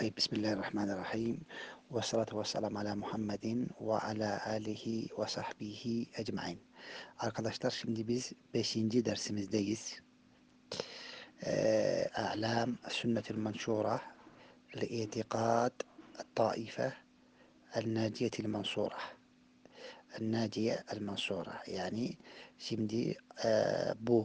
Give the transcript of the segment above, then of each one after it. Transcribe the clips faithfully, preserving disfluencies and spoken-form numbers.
Tayyip, Bismillahirrahmanirrahim. Ve salatu ve selam ala Muhammedin ve ala alihi ve sahbihi ecmain. Arkadaşlar şimdi biz beşinci dersimizdeyiz. Ee, A'lam sünnetil menşura li itikad taife el-naciyetil mensura. El-naciye el-mensura. Yani şimdi e, bu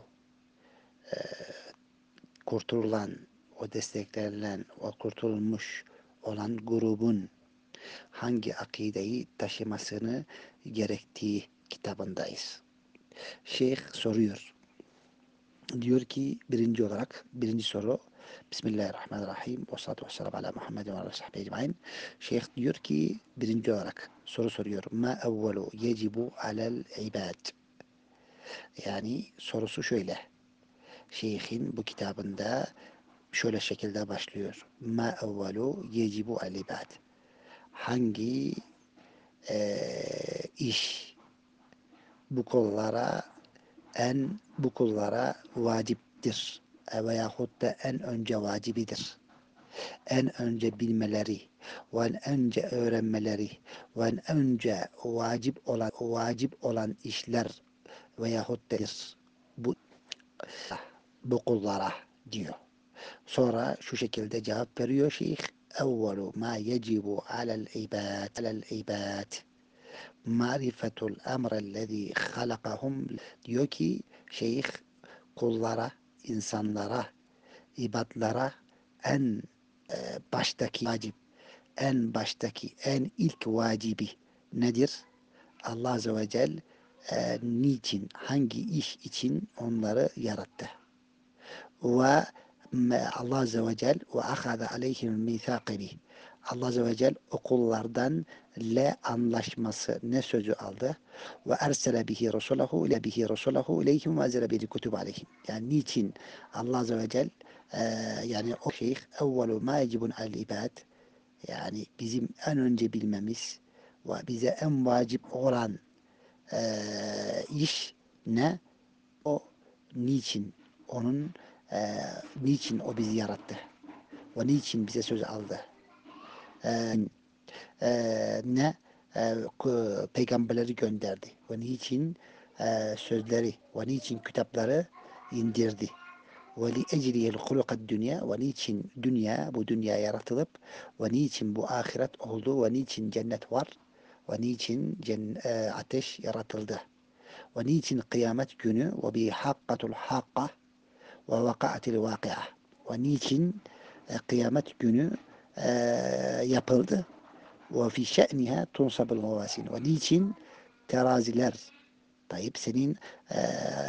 kurtulan, o desteklenilen, o kurtulmuş olan grubun hangi akideyi taşımasını gerektiği kitabındayız. Şeyh soruyor. Diyor ki birinci olarak, birinci soru Bismillahirrahmanirrahim ve salatu ve selamu ala Muhammedin ve ala sahbihi ecmain. Şeyh diyor ki birinci olarak soru soruyor. Ma evvelu yecibu alel ibad. Yani sorusu şöyle. Şeyhin bu kitabında şöyle şekilde başlıyor. Ma evvelu yecibu alel ibad. Hangi eee, iş bu kullara en bu kullara vaciptir e, veyahut da en önce vacibidir. En önce bilmeleri ve en önce öğrenmeleri ve en önce vacip olan vacip olan işler veyahut da bu bu kullara diyor. Sonra şu şekilde cevap veriyor şeyh. Evvelu ma yecibu alel ibad alel ibad marifetul emrellezî halakahum diyor ki şeyh kullara, insanlara, ibadlara en e, baştaki vacip, en baştaki, en ilk vacibi nedir? Allah Azze ve Celle e, niçin, hangi iş için onları yarattı? Ve Allah Azze ve Celle ve ahada aleyhim mithâkini Allah Azze ve Celle okullardan le anlaşması ne sözü aldı? Ve ersele bihi rasulahu ile bihi rasulahu ileyhim ve ezele bihi kutub aleyhim. Yani niçin Allah Azze ve Celle e, yani o şeyh evvelu ma yecibun al ibad yani bizim en önce bilmemiz ve bize en vacip olan e, iş ne? O niçin onun e, niçin o bizi yarattı? Ve niçin bize söz aldı? E, e, ne e, peygamberleri gönderdi ve niçin e, sözleri ve niçin kitapları indirdi ve li ecriyel hulukad dünya ve niçin dünya bu dünya yaratılıp ve niçin bu ahiret oldu ve niçin cennet var ve niçin cen, e, ateş yaratıldı ve niçin kıyamet günü ve bi hakkatul hakka ve vakaatil vakia ve niçin e, kıyamet günü e, yapıldı ve fi şe'niha tunsabul mavasin ve niçin teraziler Tayyip senin e,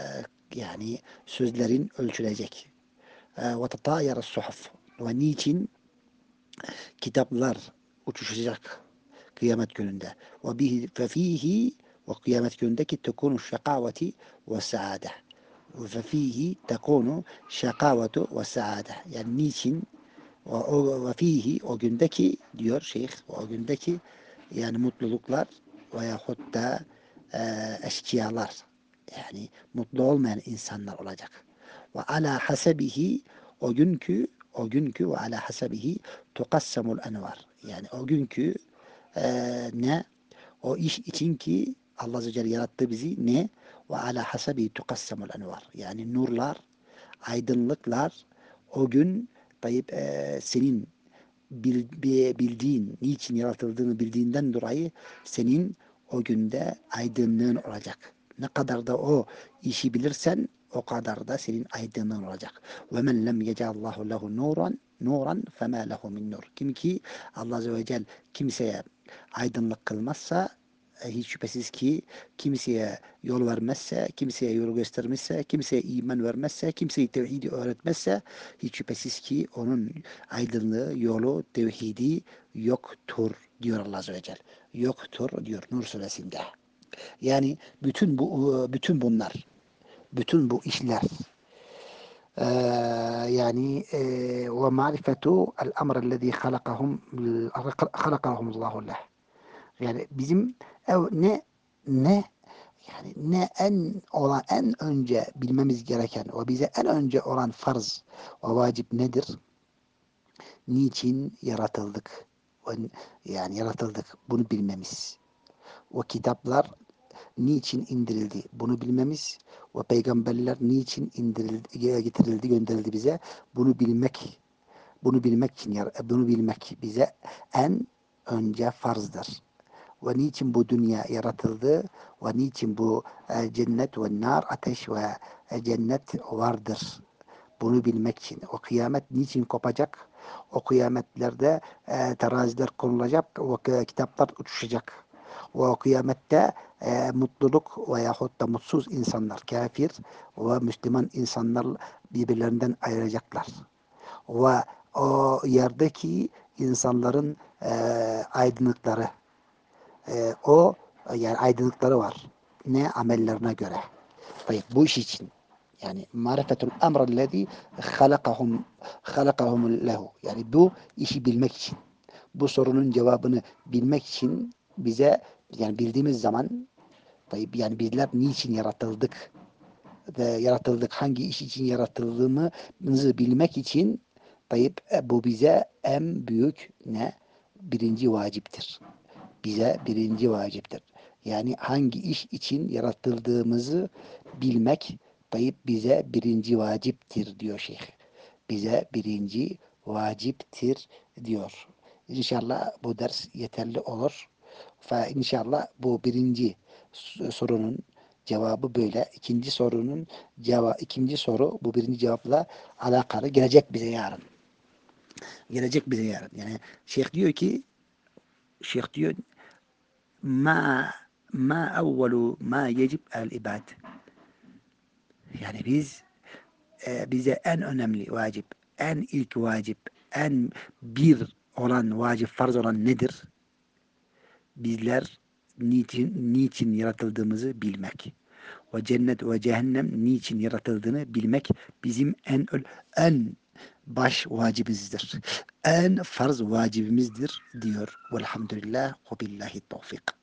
yani sözlerin ölçülecek e, ve tatayara suhuf ve niçin kitaplar uçuşacak kıyamet gününde ve bihi fefihi ve kıyamet günündeki tekunu şakaveti ve saade ve fefihi tekunu şakavetu ve saade yani niçin ve, o, ve fihi o gündeki diyor şeyh o gündeki yani mutluluklar veyahut da e, eşkıyalar yani mutlu olmayan insanlar olacak. Ve ala hasebihi o günkü o günkü ve ala hasebihi tukassamul envar. Yani o günkü e, ne? O iş için ki Allah Azze ve Celle yarattı bizi ne? Ve ala hasebihi tukassamul envar. Yani nurlar, aydınlıklar o gün Tayyip e, senin bil, bildiğin, niçin yaratıldığını bildiğinden dolayı senin o günde aydınlığın olacak. Ne kadar da o işi bilirsen o kadar da senin aydınlığın olacak. Ve men lem yecallahu lehu nuran nuran fema lehu min nur. Kim ki Allah Azze ve Celle kimseye aydınlık kılmazsa e, hiç şüphesiz ki kimseye yol vermezse, kimseye yol göstermezse, kimseye iman vermezse, kimseye tevhidi öğretmezse hiç şüphesiz ki onun aydınlığı, yolu, tevhidi yoktur diyor Allah Azze ve Celle. Yoktur diyor Nur suresinde. Yani bütün bu bütün bunlar, bütün bu işler ee, yani ve marifetu el emrellezî halakahum halakahum Allahu leh. Yani bizim ev ne ne yani ne en olan en önce bilmemiz gereken ve bize en önce olan farz ve vacip nedir? niçin yaratıldık? Yani yaratıldık. Bunu bilmemiz. O kitaplar niçin indirildi? Bunu bilmemiz. O peygamberler niçin indirildi, getirildi, gönderildi bize? Bunu bilmek. Bunu bilmek için bunu bilmek bize en önce farzdır. Ve niçin bu dünya yaratıldı? Ve niçin bu e, cennet ve nar, ateş ve e, cennet vardır? Bunu bilmek için. O kıyamet niçin kopacak? O kıyametlerde e, teraziler konulacak, o kitaplar uçuşacak. O kıyamette e, mutluluk veyahut da mutsuz insanlar, kafir ve Müslüman insanlar birbirlerinden ayıracaklar. Ve o yerdeki insanların e, aydınlıkları, e, o yani aydınlıkları var. Ne amellerine göre. Tayyip, bu iş için. Yani marifetul emrellezî halakahum halakahum lehu. Yani bu işi bilmek için. Bu sorunun cevabını bilmek için bize yani bildiğimiz zaman tayyip, yani bizler niçin yaratıldık ve yaratıldık, hangi iş için yaratıldığımızı bilmek için tayyip, bu bize en büyük ne? Birinci vaciptir. Bize birinci vaciptir. Yani hangi iş için yaratıldığımızı bilmek tayyip bize birinci vaciptir diyor şeyh. Bize birinci vaciptir diyor. İnşallah bu ders yeterli olur. Ve inşallah bu birinci sorunun cevabı böyle. İkinci sorunun cevabı, ikinci soru bu birinci cevapla alakalı gelecek bize yarın. Gelecek bize yarın. Yani şeyh diyor ki şeyh diyor ma ma evvelu ma yecib el ibad. Yani biz e, bize en önemli vacip, en ilk vacip, en bir olan vacip, farz olan nedir? Bizler niçin, niçin yaratıldığımızı bilmek. Ve cennet ve cehennem niçin yaratıldığını bilmek bizim en en baş vacibimizdir. En farz vacibimizdir diyor. Velhamdülillah ve billahi tevfik.